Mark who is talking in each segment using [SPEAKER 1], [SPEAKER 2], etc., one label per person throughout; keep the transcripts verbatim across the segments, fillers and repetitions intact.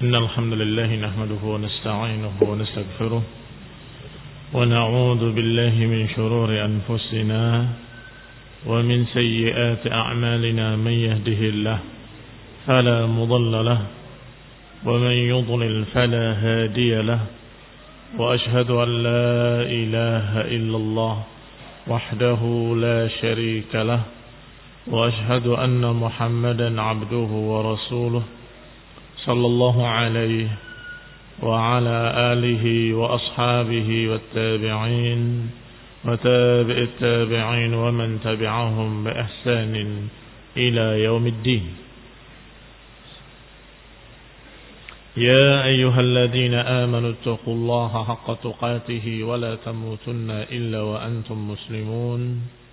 [SPEAKER 1] إن الحمد لله نحمده ونستعينه ونستغفره ونعوذ بالله من شرور أنفسنا ومن سيئات أعمالنا من يهده الله فلا مضل له ومن يضلل فلا هادي له وأشهد أن لا إله إلا الله وحده لا شريك له وأشهد أن محمدا عبده ورسوله صلى الله عليه وعلى آله وأصحابه والتابعين وتابع التابعين ومن تبعهم بإحسان إلى يوم الدين. يا أيها الذين آمنوا اتقوا الله حق تقاته ولا تموتن إلا وأنتم مسلمون.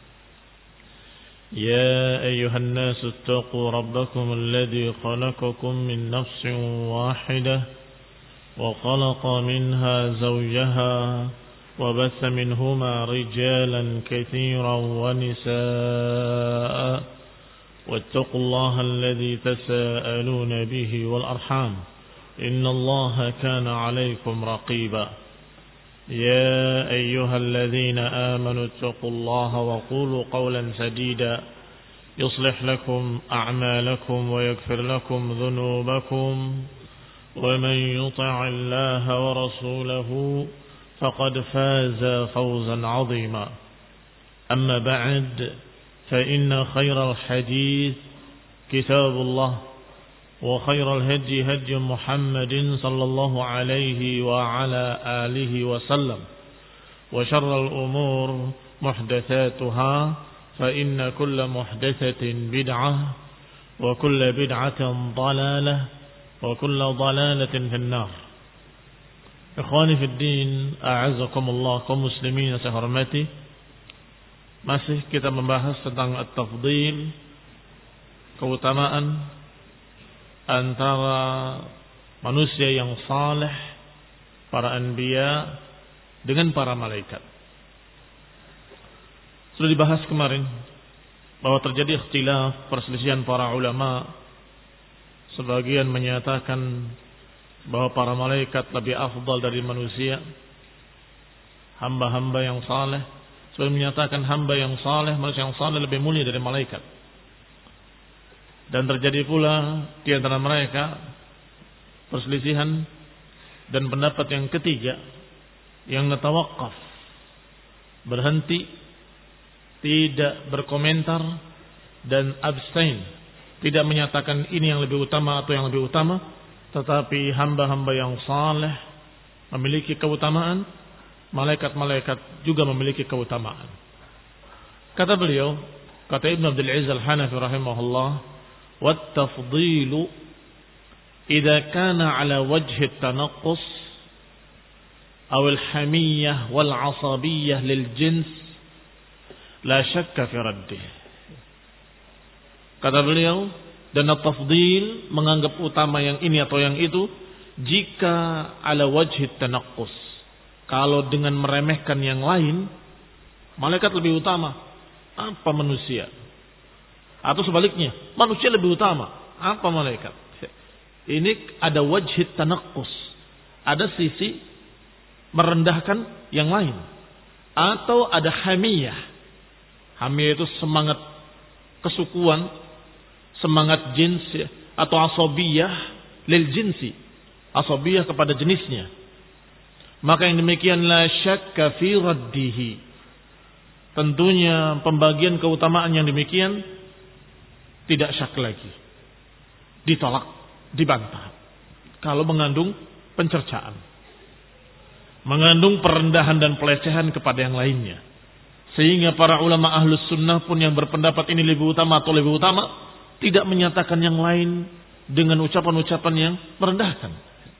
[SPEAKER 1] يا أيها الناس اتقوا ربكم الذي خلقكم من نفس واحدة وخلق منها زوجها وبث منهما رجالا كثيرا ونساء واتقوا الله الذي تساءلون به والأرحام إن الله كان عليكم رقيبا. يا أيها الذين آمنوا اتقوا الله وقولوا قولا سديدا يصلح لكم أعمالكم ويغفر لكم ذنوبكم ومن يطع الله ورسوله فقد فاز فوزا عظيما. أما بعد فإن خير الحديث كتاب الله وخير الهدي هدي محمد صلى الله عليه وعلى آله وسلم وشر الأمور محدثاتها فإن كل محدثة بدعة وكل بدعة ضلالة وكل ضلالة في النار. Ikhwani fi din, a'azzakumullah kaum muslimin yang saya hormati. Masih kita membahas tentang at-tafdhil, keutamaan antara manusia yang saleh, para anbiya dengan para malaikat. Sudah dibahas kemarin bahwa terjadi ikhtilaf, perselisihan para ulama. Sebagian menyatakan bahwa para malaikat lebih afdal dari manusia, hamba-hamba yang saleh. Sebagian menyatakan hamba yang saleh, manusia yang saleh lebih mulia dari malaikat. Dan terjadi pula di antara mereka perselisihan dan pendapat yang ketiga yang natawaqqaf, berhenti, tidak berkomentar dan abstain, tidak menyatakan ini yang lebih utama atau yang lebih utama, tetapi hamba-hamba yang saleh memiliki keutamaan, malaikat-malaikat juga memiliki keutamaan. Kata beliau, kata Ibn Abdul Aziz Al-Hanafi rahimahullah, وَالتَّفْضِيلُ إِذَا كَانَ عَلَى وَجْهِ التَّنَقُّصِ أو الحمية والعصبية للجنس لا شك في رده. Kata beliau, dan at-tafdhil menganggap utama yang ini atau yang itu jika ala wajhi tanaqqus, kalau dengan meremehkan yang lain, malaikat lebih utama apa manusia, atau sebaliknya manusia lebih utama apa malaikat. Ini ada wajhi tanaqqus, ada sisi merendahkan yang lain, atau ada hamiyah. Hamiyah itu semangat kesukuan, semangat jins, atau asabiyah lil jinsi, asabiyah kepada jenisnya. Maka yang demikian la syakka fi raddihi, tentunya pembagian keutamaan yang demikian tidak syak lagi, ditolak, dibantah kalau mengandung pencercaan, mengandung perendahan dan pelecehan kepada yang lainnya. Sehingga para ulama ahlus sunnah pun yang berpendapat ini lebih utama atau lebih utama, tidak menyatakan yang lain dengan ucapan-ucapan yang merendahkan.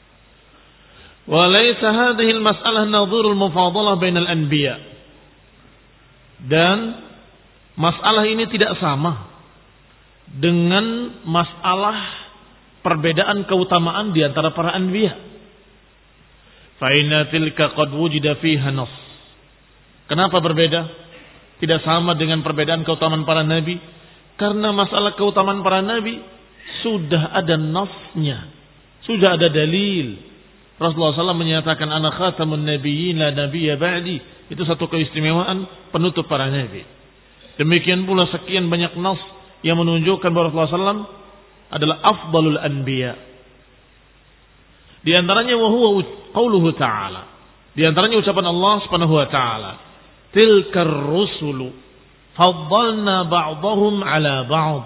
[SPEAKER 1] Wa laisa hadhihi al-mas'alah nadhurul mufadalah bainal anbiya. Dan masalah ini tidak sama dengan masalah perbedaan keutamaan di antara para anbiya. Fa inna tilka qad wujida fiha nas. Kenapa berbeda? Tidak sama dengan perbedaan keutamaan para nabi, karena masalah keutamaan para nabi sudah ada nasnya, Sudah ada dalil. Rasulullah shallallahu alaihi wasallam menyatakan ana khatamun nabiyyin la nabiyya ba'di. Itu satu keistimewaan penutup para nabi. Demikian pula sekian banyak nas yang menunjukkan bahwa Rasulullah shallallahu alaihi wasallam adalah afdalul anbiya. Di antaranya wa huwa qauluhu ta'ala. Di antaranya ucapan Allah Subhanahu wa taala, tilkar rusulu faddalna ba'dahum 'ala ba'd.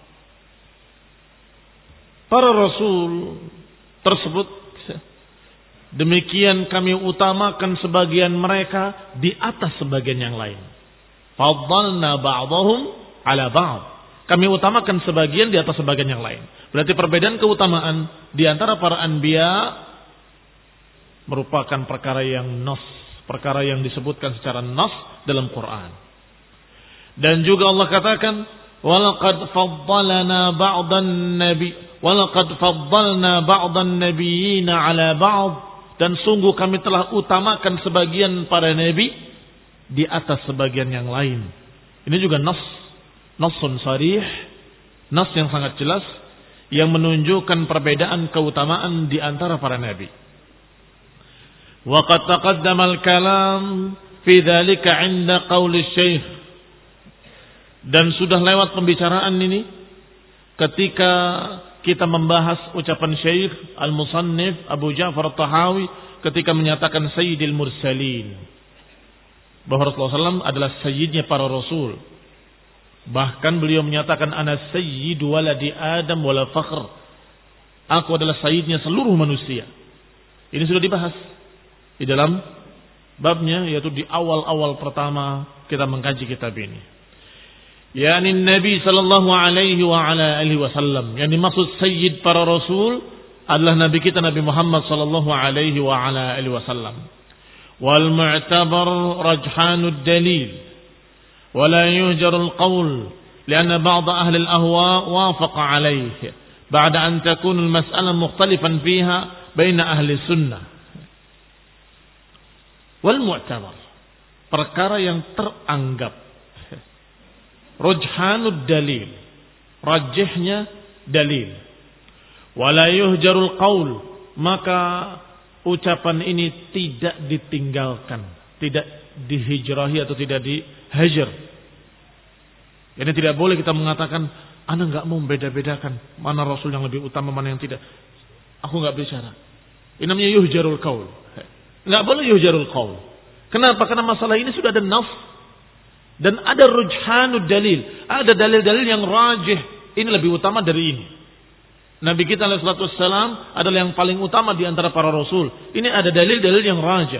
[SPEAKER 1] Para rasul tersebut demikian kami utamakan sebagian mereka di atas sebagian yang lain. Faddalna ba'dahum 'ala ba'd. Kami utamakan sebagian di atas sebagian yang lain. Berarti perbedaan keutamaan di antara para anbiya merupakan perkara yang nas, perkara yang disebutkan secara nas dalam Quran. Dan juga Allah katakan, "Walaqad faddalna ba'dan nabi, walaqad faddalna ba'dan nabiyina 'ala ba'd." Dan sungguh kami telah utamakan sebagian para nabi di atas sebagian yang lain. Ini juga nas, nasun sarih, nas yang sangat jelas yang menunjukkan perbedaan keutamaan di antara para nabi. Wa qad taqaddama al-kalam fi dzalika 'inda qauli syekh. Dan sudah lewat pembicaraan ini ketika kita membahas ucapan Syekh Al-Musannif Abu Ja'far At-Tahawi ketika menyatakan Sayyidil Mursalin, bahwa Rasulullah shallallahu alaihi wasallam adalah sayyidnya para rasul. Bahkan beliau menyatakan ana sayyidu waladi Adam wala fakhr. Aku adalah sayyidnya seluruh manusia. Ini sudah dibahas di dalam babnya, yaitu di awal-awal pertama kita mengkaji kitab ini. Yani Nabi sallallahu alaihi wa ala alihi wasallam. Yang dimaksud sayyid para rasul adalah Nabi kita Nabi Muhammad sallallahu alaihi wa ala alihi wasallam. Wal mu'tabar rajhanud dalil. ولا يهجر القول لأن بعض أهل الأهواء وافق عليه بعد أن تكون المسألة مختلفا فيها بين أهل السنة. والمعتبر perkara yang teranggap, rujhanud dalil, rajihnya dalil. Wala yuhjarul qaul, maka ucapan ini tidak ditinggalkan, tidak dihijrahi atau tidak dihajar. Jadi tidak boleh kita mengatakan, ana enggak mau membeda-bedakan mana rasul yang lebih utama, mana yang tidak. Aku enggak bicara. Ini namanya yuhjarul qaul. Enggak boleh yuhjarul qaul. Kenapa? Karena masalah ini sudah ada nas dan ada rujhanud dalil. Ada dalil-dalil yang rajih, ini lebih utama dari ini. Nabi kita alaihi salatu wassalam adalah yang paling utama di antara para rasul. Ini ada dalil-dalil yang rajih.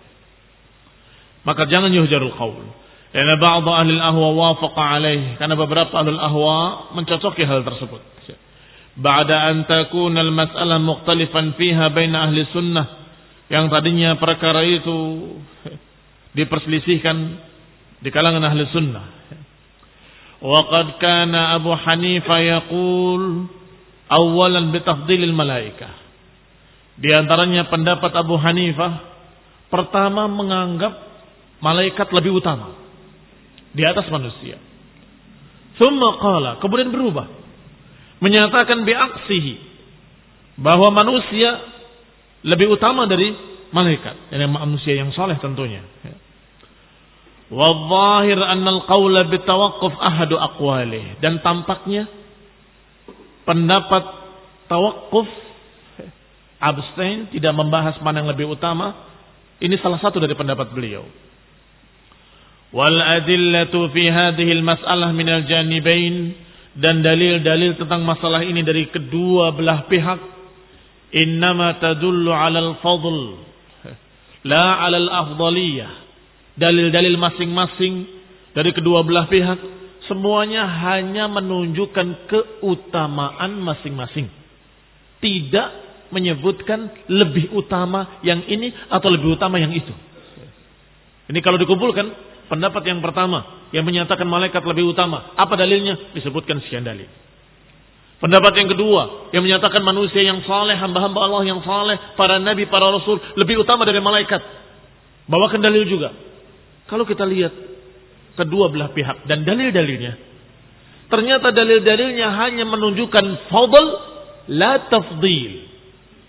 [SPEAKER 1] Maka jangan yuhjarul qaul. Karena ba'd ahli al-ahwa wafaqa alaih, karena beberapa ahli al-ahwa mencocoki hal tersebut. Ba'da an takuna al-mas'alah mukhtalifan fiha baina ahli sunnah, yang tadinya perkara itu diperselisihkan di kalangan ahli sunnah. Wa qad kana Abu Hanifah yaqul awalan bi tafdilil malaikah. Di antaranya pendapat Abu Hanifah, pertama menganggap malaikat lebih utama di atas manusia. Tsumma qala, kemudian berubah menyatakan bi'aksihi, bahwa manusia lebih utama dari malaikat, yani manusia yang saleh tentunya. Wa dhahir anna al-qawla bitawaqquf ahadu aqwalih, dan tampaknya pendapat tawaqquf, abstain, tidak membahas mana yang lebih utama, ini salah satu dari pendapat beliau. Wal adillatu fi hadhihi al-mas'alah min al-janibain, dan dalil-dalil tentang masalah ini dari kedua belah pihak, innama tadullu 'ala al-fadl la 'ala al-afdaliyah. Dalil-dalil masing-masing dari kedua belah pihak semuanya hanya menunjukkan keutamaan masing-masing, tidak menyebutkan lebih utama yang ini atau lebih utama yang itu. Ini kalau dikumpulkan, pendapat yang pertama yang menyatakan malaikat lebih utama, apa dalilnya? Disebutkan sekian dalil. Pendapat yang kedua yang menyatakan manusia yang saleh, hamba-hamba Allah yang saleh, para nabi, para rasul lebih utama dari malaikat, bawakan dalil juga. Kalau kita lihat kedua belah pihak dan dalil-dalilnya, ternyata dalil-dalilnya hanya menunjukkan fadl la tafdil,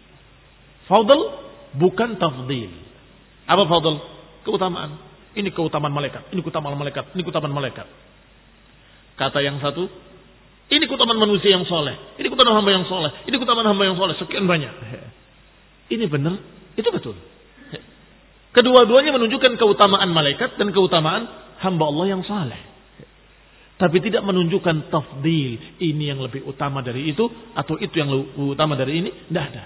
[SPEAKER 1] Fadl bukan tafdil. Apa fadl? Keutamaan. Ini keutamaan malaikat, ini keutamaan malaikat, ini keutamaan malaikat. Kata yang satu, ini keutamaan manusia yang soleh, ini keutamaan hamba yang soleh, ini keutamaan hamba yang soleh, sekian banyak. Ini benar, itu betul. Kedua-duanya menunjukkan keutamaan malaikat dan keutamaan hamba Allah yang saleh. Tapi tidak menunjukkan tafdil, ini yang lebih utama dari itu atau itu yang lebih utama dari ini, tidak ada.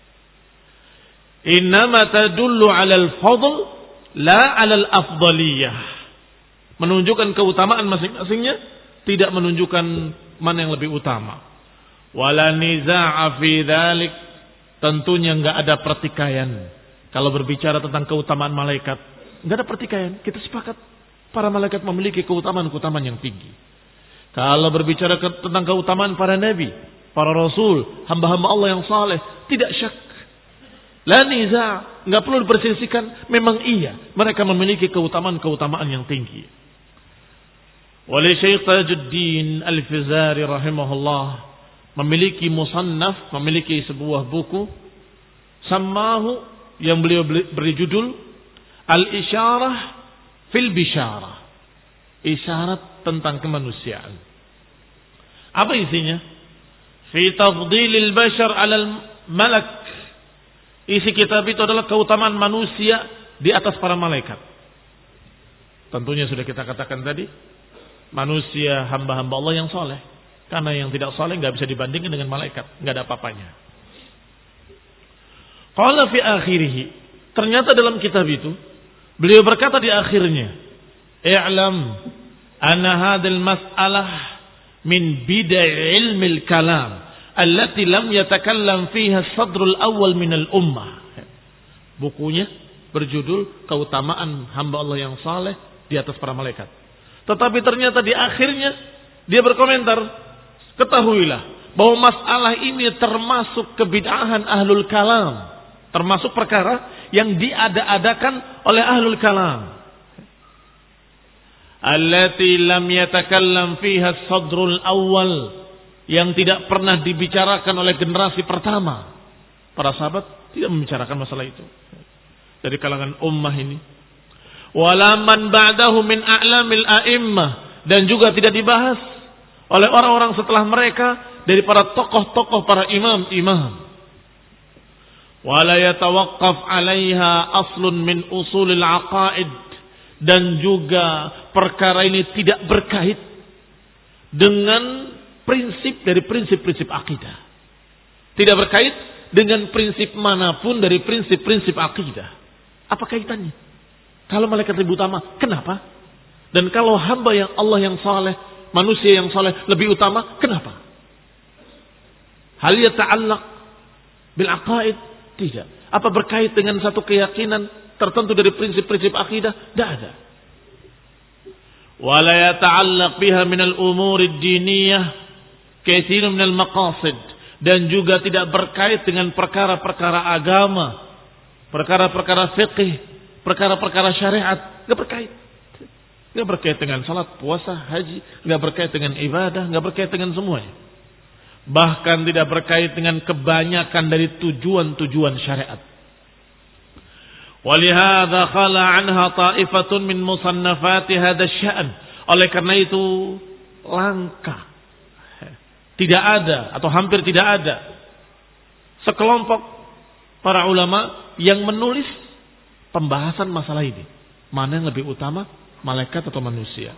[SPEAKER 1] Innama tadullu 'alal fadl la 'alal afdaliyah. Menunjukkan keutamaan masing-masingnya, tidak menunjukkan mana yang lebih utama. Wala niza'a fi dzalik, tentunya enggak ada pertikaian. Kalau berbicara tentang keutamaan malaikat, enggak ada pertikaian. Kita sepakat para malaikat memiliki keutamaan-keutamaan yang tinggi. Kalau berbicara ke, tentang keutamaan para nabi, para rasul, hamba-hamba Allah yang saleh, tidak syak. La niza', enggak perlu diperselisihkan, memang iya, mereka memiliki keutamaan-keutamaan yang tinggi. Wali Syekh Tajuddin Al-Fizari rahimahullah memiliki musannaf, memiliki sebuah buku sammahu yang beliau beri judul Al-Isyarah fil Bisyarah, isyarat tentang kemanusiaan. Apa isinya? Fi tafdilil bashar 'alal malak. Isi kitab itu adalah keutamaan manusia di atas para malaikat. Tentunya sudah kita katakan tadi, manusia hamba-hamba Allah yang soleh. Karena yang tidak soleh nggak bisa dibandingkan dengan malaikat, nggak ada apa-apanya. Qala fi akhirih, ternyata dalam kitab itu beliau berkata di akhirnya, i'lam anna hadhil mas'alah min bidai ilmil kalam allati lam yatakallam fiha as-sadrul awwal min al-ummah. Bukunya berjudul Keutamaan Hamba Allah yang Saleh di atas para malaikat. Tetapi ternyata di akhirnya dia berkomentar, ketahuilah bahwa masalah ini termasuk kebid'ahan ahlul kalam. Termasuk perkara yang diada-adakan oleh ahlul kalam. Allati lam yatakallam fiha as-sadrul awwal, yang tidak pernah dibicarakan oleh generasi pertama. Para sahabat tidak membicarakan masalah itu dari kalangan ummah ini. Wala man ba'dahu min a'lamil a'immah, dan juga tidak dibahas oleh orang-orang setelah mereka dari para tokoh-tokoh, para imam-imam. Wala yatawaqqaf 'alaiha aslun min usulil aqaid, dan juga perkara ini tidak berkait dengan prinsip dari prinsip-prinsip akidah. Tidak berkait dengan prinsip manapun dari prinsip-prinsip akidah. Apa kaitannya? Kalau malaikat lebih utama, kenapa? Dan kalau hamba yang Allah yang saleh, manusia yang saleh lebih utama, kenapa? Hal yata'allaq bil aqaid? Tidak. Apa berkait dengan satu keyakinan tertentu dari prinsip-prinsip akidah? Tidak ada. Wala yata'allaq biha minal umuri diniyah katsirun minal maqasid, dan juga tidak berkait dengan perkara-perkara agama, perkara-perkara fiqih, perkara-perkara syariat. Tidak berkait. Tidak berkait dengan salat, puasa, haji. Tidak berkait dengan ibadah. Tidak berkait dengan semuanya. Bahkan tidak berkait dengan kebanyakan dari tujuan-tujuan syariat. Walihadza khala anha ta'ifatun min musannafati hadha asy-sya'n. Oleh karena itu langka, tidak ada atau hampir tidak ada sekelompok para ulama yang menulis pembahasan masalah ini. Mana yang lebih utama, malaikat atau manusia?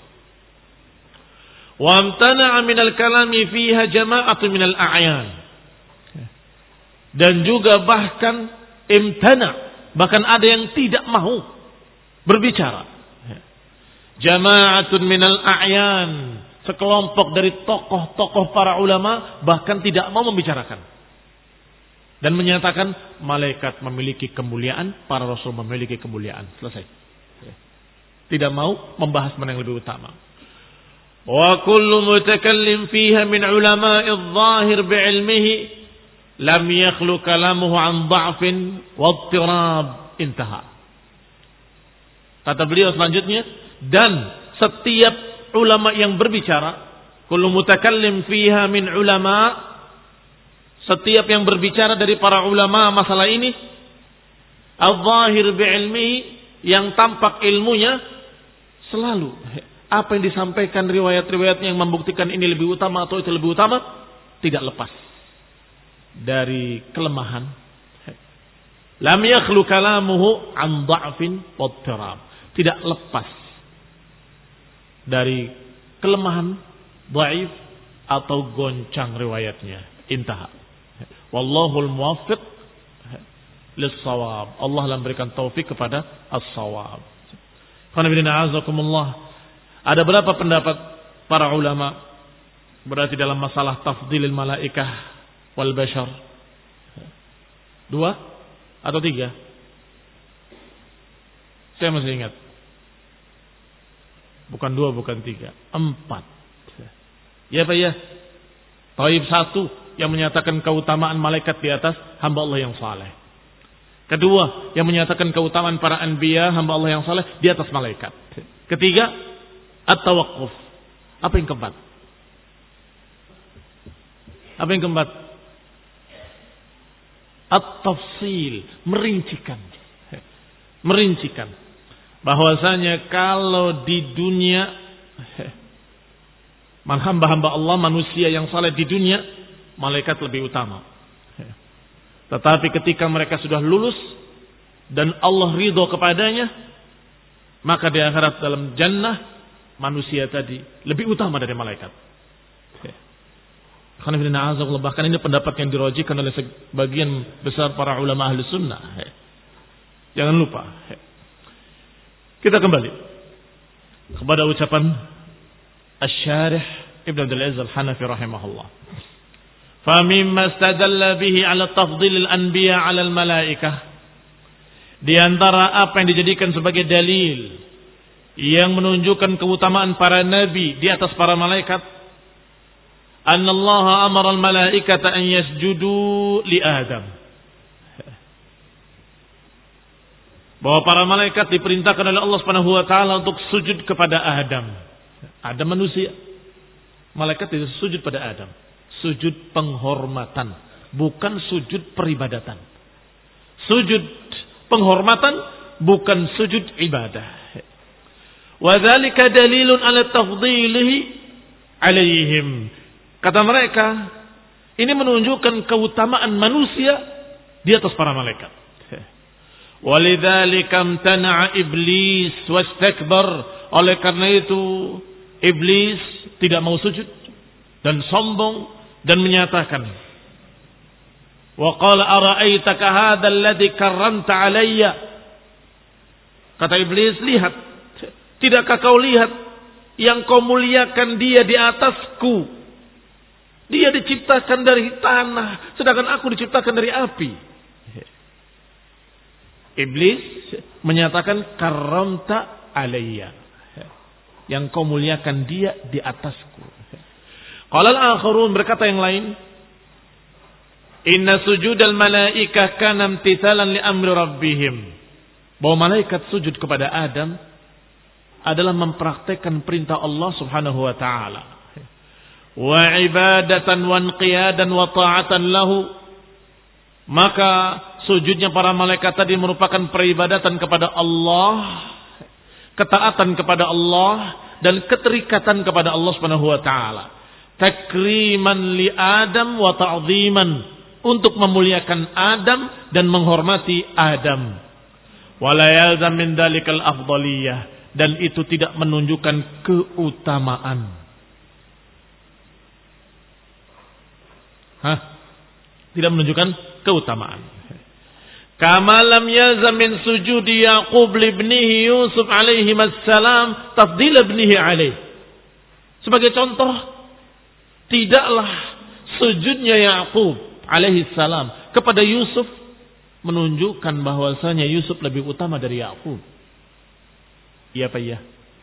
[SPEAKER 1] Wa amtana'a minal kalami fiha jama'atu minal a'yan. Dan juga bahkan imtana, bahkan ada yang tidak mau berbicara. Jama'atun minal a'yan, sekelompok dari tokoh-tokoh para ulama bahkan tidak mau membicarakan. Dan menyatakan malaikat memiliki kemuliaan, para rasul memiliki kemuliaan. Selesai. Tidak mau membahas mana yang lebih utama. Wa kullu mutakallim fiha min ulama'i adh-dhahir bi'ilmihi lam yakhlu kalamuhu an dha'fin wa idtirab. Intaha. Kata beliau selanjutnya, dan setiap ulama yang berbicara, kullu mutakallim fiha min ulama, setiap yang berbicara dari para ulama masalah ini, al-zahir bi'ilmihi, yang tampak ilmunya, selalu apa yang disampaikan riwayat-riwayatnya yang membuktikan ini lebih utama atau itu lebih utama, tidak lepas dari kelemahan. Lam yakhlu kalamuhu an dha'fin wattirab. Tidak lepas dari kelemahan, dhaif atau goncang riwayatnya. Intaha. Wallahul muwaffiq lis-shawab. Allah akan memberikan taufik kepada as-shawab. Qanibina azakumullah. Ada berapa pendapat para ulama berarti dalam masalah tafdilil malaikah wal bashar? Dua atau tiga? Saya masih ingat. Bukan dua, bukan tiga. Empat. Ya Pak ya. Taib satu yang menyatakan keutamaan malaikat di atas hamba Allah yang saleh. Kedua yang menyatakan keutamaan para anbiya hamba Allah yang saleh di atas malaikat. Ketiga at-tawaqquf. Apa yang keempat? Apa yang keempat? At-tafsil, merincikan. Merincikan. Bahwasanya kalau di dunia hamba-hamba Allah, manusia yang saleh di dunia, malaikat lebih utama. Tetapi ketika mereka sudah lulus dan Allah ridho kepadanya, maka di akhirat dalam jannah manusia tadi lebih utama dari malaikat. Bahkan ini pendapat yang dirojikan oleh sebagian besar para ulama ahli sunnah. Jangan lupa. Kita kembali kepada ucapan Asy-Syarih Ibnu Abdul Aziz Al-Hanafi rahimahullah. فَمِمَّا اسْتَدَلَّ بِهِ عَلَى تَفْضِيلِ الْأَنْبِيَاءِ عَلَى الْمَلَائِكَةِ. Di antara apa yang dijadikan sebagai dalil yang menunjukkan keutamaan para nabi di atas para malaikat, annallaha amara al-malaikata an yasjudu li Adam. Bahwa para malaikat diperintahkan oleh Allah Subhanahu wa taala untuk sujud kepada Adam. Adam manusia. Malaikat tidak sujud pada Adam. Sujud penghormatan, bukan sujud peribadatan. Sujud penghormatan, bukan sujud ibadah. Wa dzalika dalilun ala tafdhilihi alaihim. Kata mereka, ini menunjukkan keutamaan manusia di atas para malaikat. Walidzalika amtana'a iblis wastakbar. Oleh karena itu iblis tidak mau sujud dan sombong dan menyatakan, wa qala ara'aitaka hadzal ladzi karramta alayya. Kata iblis, lihat, tidakkah kau lihat yang kau muliakan dia di atasku? Dia diciptakan dari tanah, sedangkan aku diciptakan dari api. Iblis menyatakan karramta alayya, yang kau muliakan dia di atasku. Qala al-akharun, berkata yang lain, inna sujudal malaikah kana imtithalan li amri rabbihim. Bahwa malaikat sujud kepada Adam adalah mempraktekkan perintah Allah Subhanahu wa taala. Wa ibadatan wa inqiyadan wa ta'atan lahu. Maka sujudnya para malaikat tadi merupakan peribadatan kepada Allah, ketaatan kepada Allah, dan keterikatan kepada Allah Subhanahu wa taala. Takriman li Adam wa ta'ziman, untuk memuliakan Adam dan menghormati Adam. Wala yalzam min dalikal afdaliyah, dan itu tidak menunjukkan keutamaan. Hah? Tidak menunjukkan keutamaan. Kama lam yalzam min sujudi Yaqub li ibnihi Yusuf alaihi assalam tafdil ibnihi alaihi. Sebagai contoh, tidaklah sujudnya Yaqub alaihi salam kepada Yusuf menunjukkan bahwasanya Yusuf lebih utama dari Yaqub. Iya Pak ya.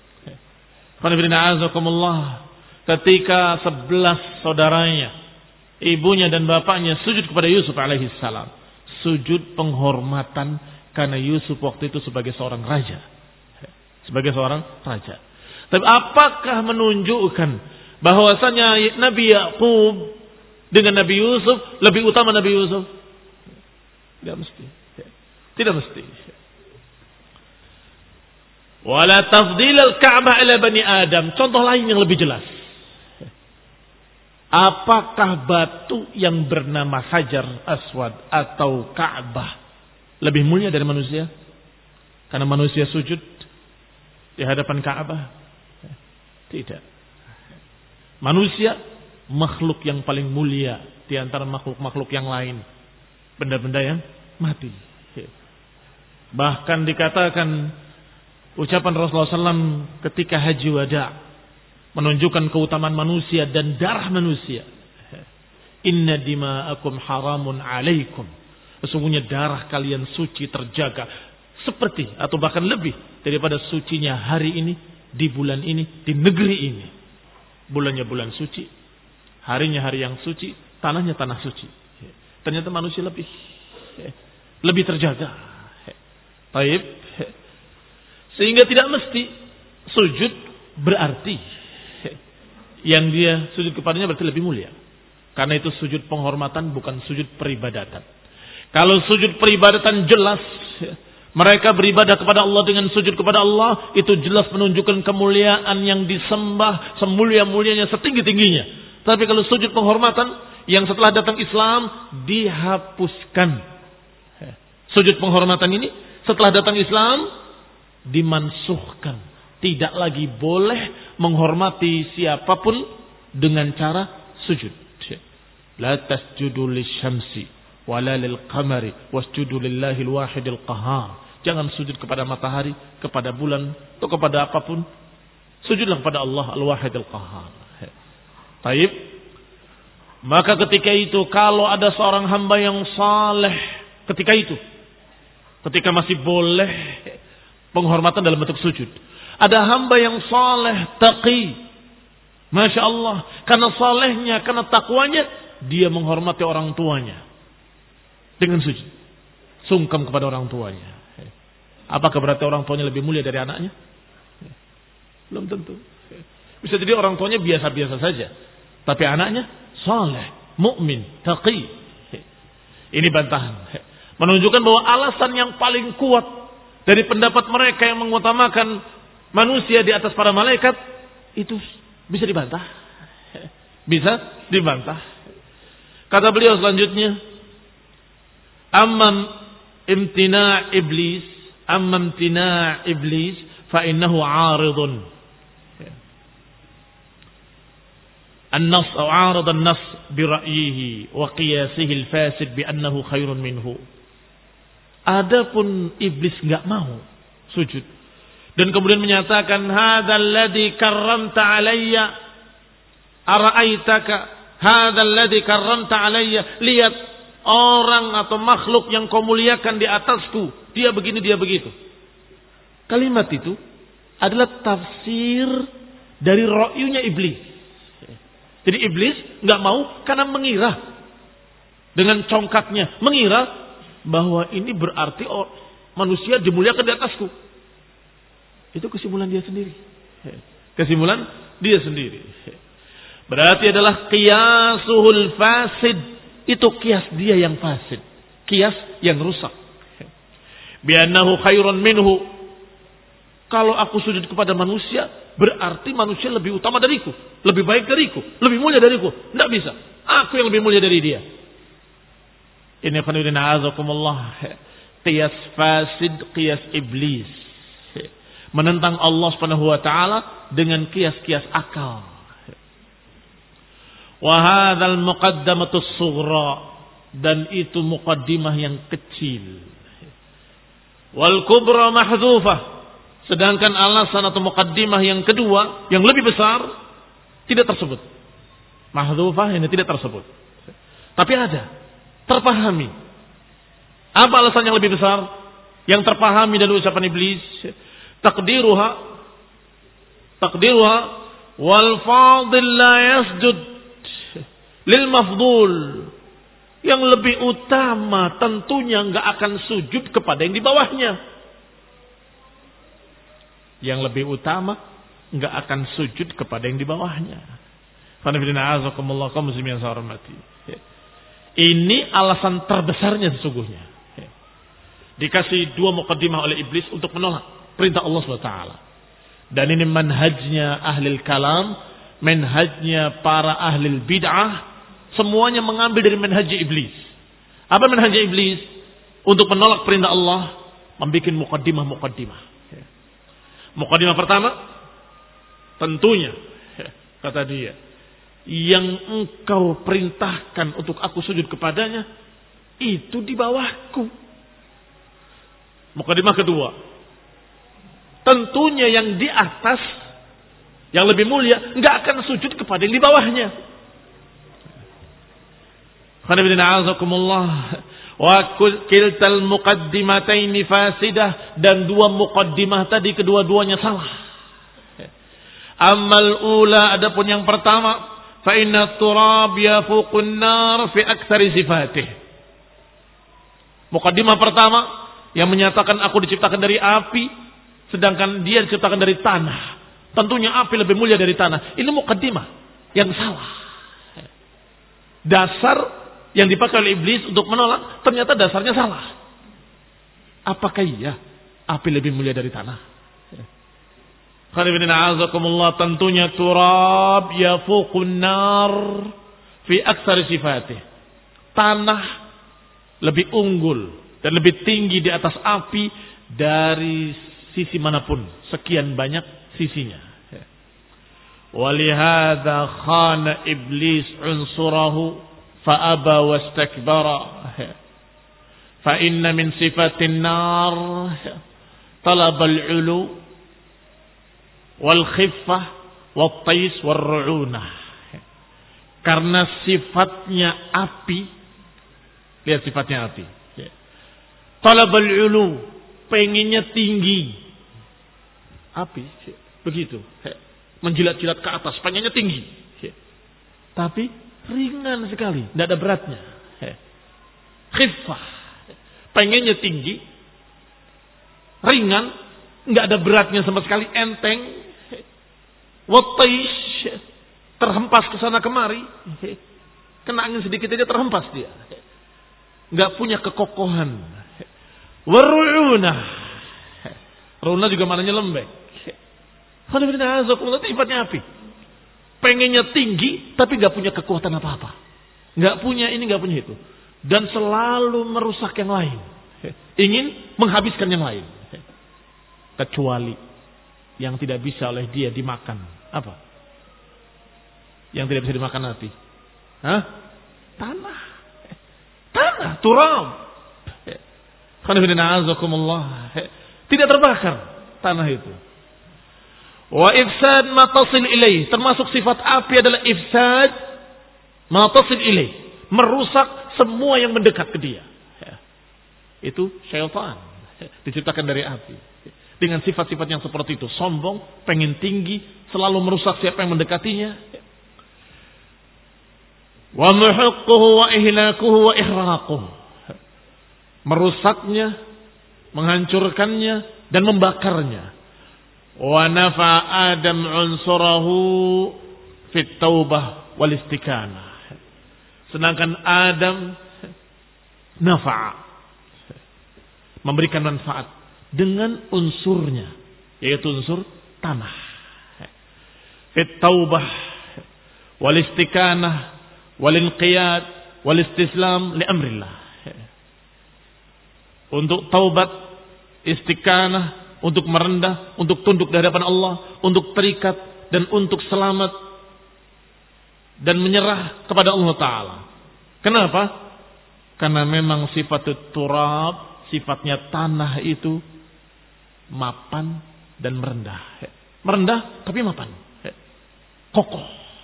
[SPEAKER 1] Ketika sebelas saudaranya, ibunya dan bapaknya sujud kepada Yusuf alaihi salam, sujud penghormatan karena Yusuf waktu itu sebagai seorang raja. Sebagai seorang raja. Tapi apakah menunjukkan bahwasanya Nabi Yaqub dengan Nabi Yusuf lebih utama Nabi Yusuf? Tidak mesti. Tidak mesti. Wala tafdil al-Ka'bah ila bani Adam. Contoh lain yang lebih jelas. Apakah batu yang bernama Hajar Aswad atau Ka'bah lebih mulia dari manusia? Karena manusia sujud di hadapan Ka'bah? Tidak. Manusia makhluk yang paling mulia di antara makhluk-makhluk yang lain. Benda-benda yang mati. Bahkan dikatakan ucapan Rasulullah shallallahu alaihi wasallam ketika haji wada menunjukkan keutamaan manusia dan darah manusia. Inna dima'akum haramun alaikum. Sesungguhnya darah kalian suci terjaga seperti atau bahkan lebih daripada sucinya hari ini, di bulan ini, di negeri ini. Bulannya bulan suci, harinya hari yang suci, tanahnya tanah suci. Ternyata manusia lebih lebih terjaga. Taib. Sehingga tidak mesti sujud berarti yang dia sujud kepadanya berarti lebih mulia. Karena itu sujud penghormatan bukan sujud peribadatan. Kalau sujud peribadatan jelas mereka beribadah kepada Allah dengan sujud kepada Allah, itu jelas menunjukkan kemuliaan yang disembah semulia-mulianya, setinggi-tingginya. Tapi kalau sujud penghormatan yang setelah datang Islam dihapuskan. Sujud penghormatan ini setelah datang Islam dimansuhkan. Tidak lagi boleh menghormati siapapun dengan cara sujud. La tasjudu lisyamsi wala lilqamari wasjudu lillahil wahidil qahhar. Jangan sujud kepada matahari, kepada bulan, atau kepada apapun. Sujudlah kepada Allah al-wahidil qahhar. Baik. Maka ketika itu kalau ada seorang hamba yang saleh ketika itu, ketika masih boleh penghormatan dalam bentuk sujud. Ada hamba yang saleh, taqi. Masya Allah. Karena salehnya, karena takwanya, dia menghormati orang tuanya. Dengan sujud. Sungkem kepada orang tuanya. Apakah berarti orang tuanya lebih mulia dari anaknya? Belum tentu. Bisa jadi orang tuanya biasa-biasa saja. Tapi anaknya saleh, mukmin, taqi. Ini bantahan. Menunjukkan bahwa alasan yang paling kuat dari pendapat mereka yang mengutamakan manusia di atas para malaikat itu bisa dibantah. Bisa dibantah. Kata beliau selanjutnya, Ammam imtina' iblis, ammam imtina' iblis fa innahu 'aridun. An-nas aw 'arada an-nas bi ra'yihi wa qiyasihi al-fasid bi annahu khairun minhu. Adapun iblis enggak mau sujud dan kemudian menyatakan hadzal ladzi karramta alayya ara'aitaka hadzal ladzi karramta alayya, lihat orang atau makhluk yang kau muliakan di atasku, dia begini dia begitu. Kalimat itu adalah tafsir dari ra'yunya iblis. Jadi iblis enggak mau karena mengira dengan congkaknya, mengira bahwa ini berarti oh, manusia dimuliakan di atasku. Itu kesimpulan dia sendiri. Kesimpulan dia sendiri. Berarti adalah qiyasuhul fasid. Itu kias dia yang fasid. Kias yang rusak. Biannahu khairun minhu. Kalau aku sujud kepada manusia, berarti manusia lebih utama dariku. Lebih baik dariku. Lebih mulia dariku. Tidak bisa. Aku yang lebih mulia dari dia. Ini qanudina azakumullah. Qiyas fasid, qiyas iblis. Menentang Allah Subhanahu wa taala dengan kias-kias akal. Wa hadzal muqaddamatus sughra, dan itu muqaddimah yang kecil. Wal kubra mahdzufah, sedangkan alasan atau muqaddimah yang kedua yang lebih besar tidak tersebut. Mahdzufah ini tidak tersebut. Tapi ada, terpahami. Apa alasan yang lebih besar? Yang terpahami dari ucapan iblis, takdiruha takdiruha wal fadil la yasjud lil mafdul. Yang lebih utama tentunya enggak akan sujud kepada yang di bawahnya. Yang lebih utama enggak akan sujud kepada yang di bawahnya. Qanifidina azakumullah kaum muslimin yang saya hormati. Ini alasan terbesarnya sesungguhnya. Dikasih dua muqaddimah oleh iblis untuk menolak perintah Allah subhanahu wa taala. Dan ini manhajnya ahli kalam, manhajnya para ahli bid'ah, semuanya mengambil dari manhaj iblis. Apa manhaj iblis? Untuk menolak perintah Allah, membuat muqaddimah-muqaddimah. Muqaddimah pertama, tentunya kata dia, yang engkau perintahkan untuk aku sujud kepadanya itu di bawahku. Muqaddimah kedua, tentunya yang di atas, yang lebih mulia, nggak akan sujud kepada yang di bawahnya. Wa kiltal muqaddimataini fasidah, dan dua muqaddimah tadi kedua-duanya salah. Amal ula, adapun yang pertama, fa inna turab yafuqun nar fi aktsari sifatih. Muqaddimah pertama yang menyatakan aku diciptakan dari api, sedangkan dia diciptakan dari tanah. Tentunya api lebih mulia dari tanah. Ini muqaddimah yang salah. Dasar yang dipakai oleh iblis untuk menolak, ternyata dasarnya salah. Apakah iya api lebih mulia dari tanah? Tentunya turab yafuqun nar fi aktsari sifatih. Tanah lebih unggul dan lebih tinggi di atas api dari sisi manapun, sekian banyak sisinya. Walihada khana iblis unsurahu fa aba wastakbara. Fa inna min sifatin nar talab al-ulu wal khiffah wat tais war ru'unah. Karena sifatnya api, lihat sifatnya api. Talabul ulu, pengennya tinggi. Api, begitu. Menjilat-jilat ke atas, pengennya tinggi. Tapi ringan sekali, tidak ada beratnya. Khifah, pengennya tinggi, ringan, nggak ada beratnya sama sekali, enteng. Wataish, terhempas ke sana kemari. Kena angin sedikit aja terhempas dia. Nggak punya kekokohan. Warru'unah. Runa juga maknanya lembek. Itu sifatnya api. Pengennya tinggi tapi nggak punya kekuatan apa-apa. Nggak punya ini, nggak punya itu. Dan selalu merusak yang lain. Ingin menghabiskan yang lain. Kecuali yang tidak bisa oleh dia dimakan. Apa? Yang tidak bisa dimakan api. Hah? Tanah. Tanah, turab. Tidak terbakar tanah itu. Wa ifsad ma tasil ilaih, termasuk sifat api adalah ifsad ma tasil ilaih, merusak semua yang mendekat ke dia. Itu syaitan, diciptakan dari api. Dengan sifat-sifat yang seperti itu, sombong, pengen tinggi, selalu merusak siapa yang mendekatinya. Wa muhiqquhu wa ihlakuhu wa ihraquhu, merusaknya, menghancurkannya dan membakarnya. Wa nafa Adam unsurahu fit taubah wal istiqamah. Sedangkan Adam nafa, memberikan manfaat dengan unsurnya, yaitu unsur tanah. Fit taubah wal istiqamah wal inqiyad wal istislam li amrillah. Untuk taubat, istiqamah, untuk merendah, untuk tunduk di hadapan Allah, untuk terikat dan untuk selamat dan menyerah kepada Allah Ta'ala. Kenapa? Karena memang sifat turab, sifatnya tanah itu mapan dan merendah. Merendah tapi mapan, kokoh.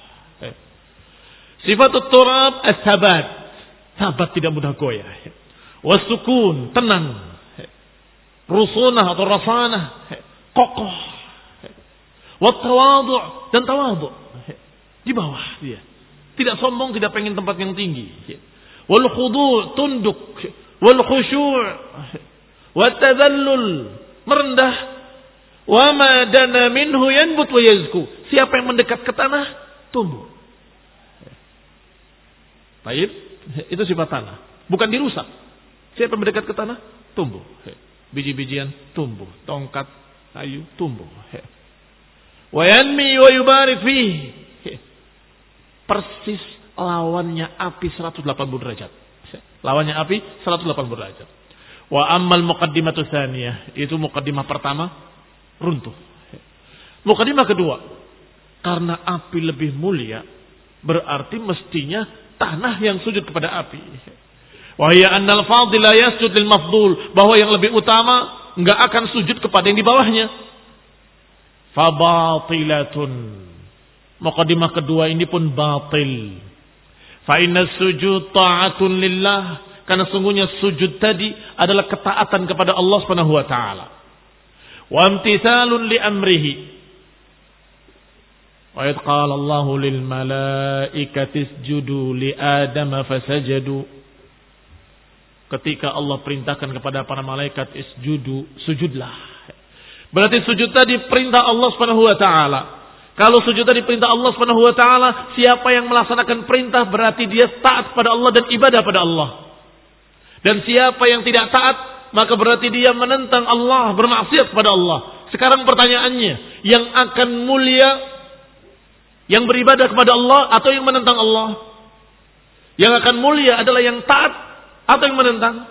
[SPEAKER 1] Sifat turab as-sabat, sabat tidak mudah goyah. Wasukun, tenang. Rusunah atau rasanah, kokoh. Wattawadu' dan tawadu', di bawah dia. Tidak sombong, tidak pengen tempat yang tinggi. Wal khudu', tunduk. Wal khusyu', wat tadallul, merendah. Wa ma dana minhu yanbut wa yazku. Siapa yang mendekat ke tanah, tumbuh. Baik, Itu sifat tanah. Bukan dirusak. Siapa yang mendekat ke tanah? Tumbuh. Biji-bijian tumbuh. Tongkat, kayu tumbuh. Wa yanmi wa yubarik fihi. Persis lawannya api seratus delapan puluh derajat. Lawannya api seratus delapan puluh derajat. Wa ammal muqaddimatu tsaniyah, itu muqaddimah pertama runtuh. Muqaddimah kedua, karena api lebih mulia, berarti mestinya tanah yang sujud kepada api. Wa hiya annal fadil la yasjud lil mafdul, bahwa yang lebih utama enggak akan sujud kepada yang di bawahnya. Fa batilatun. Muqaddimah kedua ini pun batil. Fa inna sujud ta'atun lillah, karena sungguhnya sujud tadi adalah ketaatan kepada Allah Subhanahu wa taala. Wa imtithalun li amrihi. Wa id qala Allah lil malaikati isjudu li Adam fasajadu. Ketika Allah perintahkan kepada para malaikat isjudu, sujudlah. Berarti sujud tadi perintah Allah Subhanahu wa taala. Kalau sujud tadi perintah Allah Subhanahu wa taala, siapa yang melaksanakan perintah berarti dia taat pada Allah dan ibadah pada Allah. Dan siapa yang tidak taat, maka berarti dia menentang Allah, bermaksiat kepada Allah. Sekarang pertanyaannya, yang akan mulia yang beribadah kepada Allah atau yang menentang Allah? Yang akan mulia adalah yang taat atau yang menentang?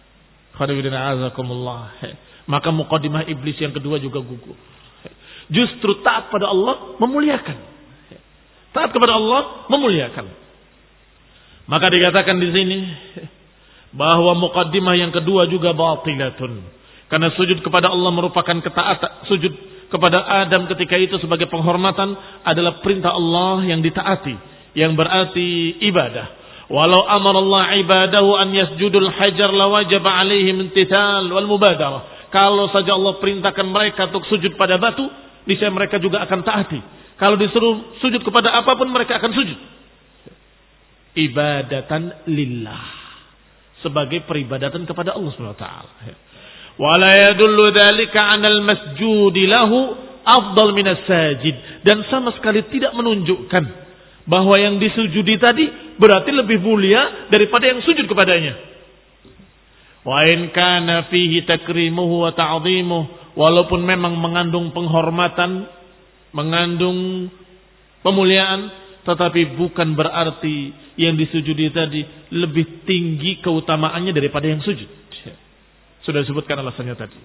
[SPEAKER 1] Maka muqaddimah iblis yang kedua juga gugur. Justru taat pada Allah memuliakan. Taat kepada Allah memuliakan. Maka dikatakan di sini bahwa muqaddimah yang kedua juga batilatun. Karena sujud kepada Allah merupakan ketaatan. Sujud kepada Adam ketika itu sebagai penghormatan adalah perintah Allah yang ditaati, yang berarti ibadah. Walau amara Allah ibadahu an yasjudul hajar lawajaba alaihim imtithal wal mubadarah. Kalau saja Allah perintahkan mereka untuk sujud pada batu, niscaya mereka juga akan taati. Kalau disuruh sujud kepada apapun, mereka akan sujud. Ibadatan lillah, sebagai peribadatan kepada Allah Subhanahu wa taala. Wa la yadullu dzalika 'anal masjudi lahu afdal minas sajid, dan sama sekali tidak menunjukkan bahwa yang disujudi tadi berarti lebih mulia daripada yang sujud kepadanya. Wa in kana fihi takrimuhu wa ta'dhimuhu, walaupun memang mengandung penghormatan, mengandung pemuliaan, tetapi bukan berarti yang disujudi tadi lebih tinggi keutamaannya daripada yang sujud. Sudah disebutkan alasannya tadi.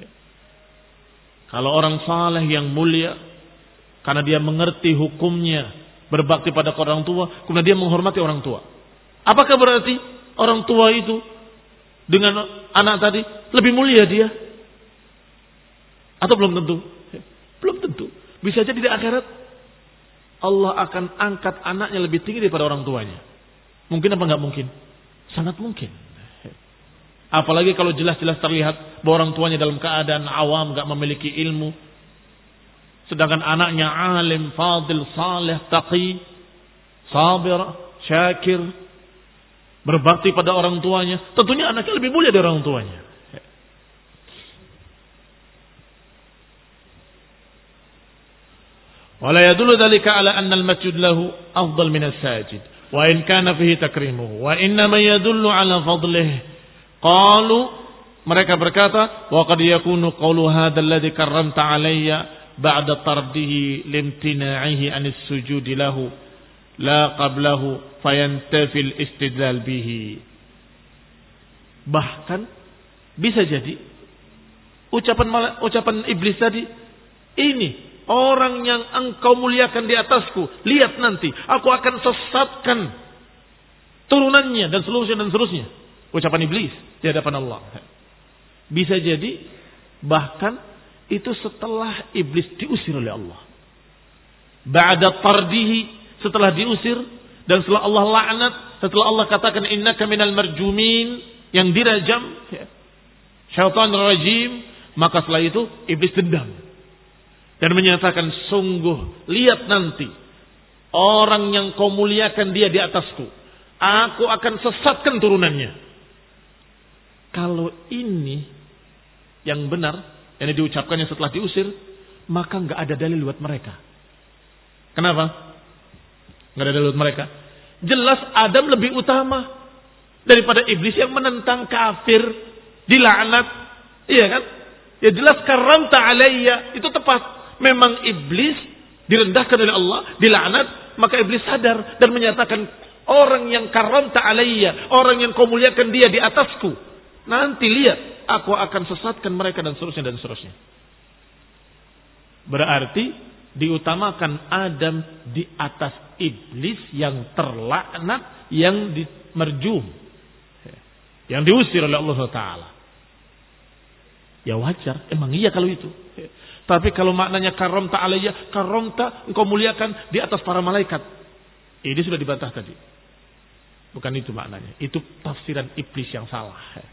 [SPEAKER 1] Kalau orang saleh yang mulia, karena dia mengerti hukumnya, berbakti pada orang tua, kemudian dia menghormati orang tua. Apakah berarti orang tua itu dengan anak tadi lebih mulia dia? Atau belum tentu? Belum tentu. Bisa jadi di akhirat Allah akan angkat anaknya lebih tinggi daripada orang tuanya. Mungkin apa enggak mungkin? Sangat mungkin. Apalagi kalau jelas-jelas terlihat bahwa orang tuanya dalam keadaan awam, enggak memiliki ilmu. Sedangkan anaknya alim, fadil, saleh, taqi, sabir, syakir, berbakti pada orang tuanya. Tentunya anaknya lebih mulia dari orang tuanya. Wala yadullu dzalika ala anna al-masjud lahu afdal min as-sajid wa in kana fihi takrimuhu wa inna ma yadullu ala fadlihi. Qalu, mereka berkata, wa qad yakunu qawlu hadha alladhi karramta alayya ba'da tardihi limtina'ihi anis sujudi lahu la qablahu fayantafil istidlal bihi. Bahkan bisa jadi ucapan ucapan iblis tadi, ini orang yang engkau muliakan di atasku, lihat nanti aku akan sesatkan turunannya dan seterusnya dan seterusnya. Ucapan iblis di hadapan Allah. Bisa jadi bahkan itu setelah iblis diusir oleh Allah. Ba'da tardihi, setelah diusir dan setelah Allah laknat, setelah Allah katakan innaka minal marjumin, yang dirajam, syaitan rajim, maka setelah itu iblis dendam dan menyatakan, sungguh lihat nanti orang yang kau muliakan dia di atasku, aku akan sesatkan turunannya. Kalau ini yang benar, yang diucapkannya setelah diusir, maka nggak ada dalil buat mereka. Kenapa? Nggak ada dalil buat mereka. Jelas Adam lebih utama daripada iblis yang menentang, kafir, dilaknat. Iya kan? Ya jelas karamta alayya, itu tepat. Memang iblis direndahkan oleh Allah, dilaknat, maka iblis sadar dan menyatakan, orang yang karamta alayya, orang yang kau muliakan dia di atasku, nanti lihat aku akan sesatkan mereka dan seterusnya dan seterusnya. Berarti diutamakan Adam di atas iblis yang terlaknat, yang dimerjum, yang diusir oleh Allah Taala. Ya wajar, emang iya kalau itu. Tapi kalau maknanya karamta alayya, karamta engkau muliakan di atas para malaikat, ini sudah dibantah tadi. Bukan itu maknanya. Itu tafsiran iblis yang salah.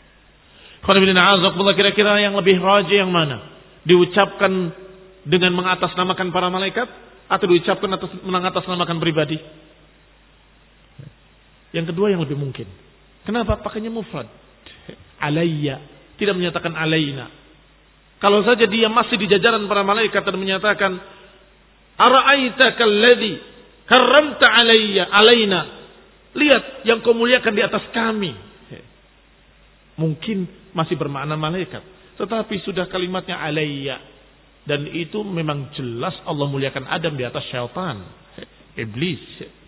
[SPEAKER 1] Kira-kira yang lebih rajih yang mana? Diucapkan dengan mengatasnamakan para malaikat atau diucapkan atas mengatasnamakan pribadi? Yang kedua yang lebih mungkin. Kenapa pakainya mufrad? Alayya, tidak menyatakan alaina. Kalau saja dia masih di jajaran para malaikat dan menyatakan ara'aitaka alladhi karramta alayya alaina, lihat yang kau muliakan di atas kami, mungkin masih bermakna malaikat. Tetapi sudah kalimatnya alayya, dan itu memang jelas Allah muliakan Adam di atas syaitan, iblis.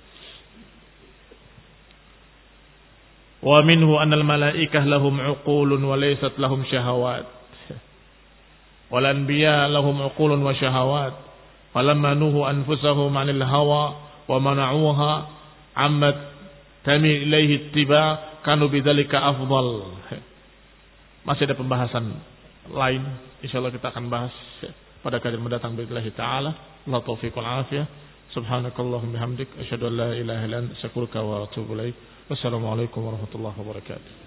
[SPEAKER 1] Wa minhu annal malaikah lahum uqulun wa laysat lahum syahawat. Wal anbiya lahum uqulun wa syahawat. Falamma nuhu anfusahum 'anil hawa wa mana'uha 'ammat tami ilaihi ittiba kanu bidzalika afdal. Masih ada pembahasan lain, insyaallah kita akan bahas pada kajian mendatang billahi taala. Allah taufiq wal afiyah. Subhanakallahumma bihamdik asyhadu an la ilaha illa anta astaghfiruka wa atubu ilaik. Wassalamualaikum warahmatullahi wabarakatuh.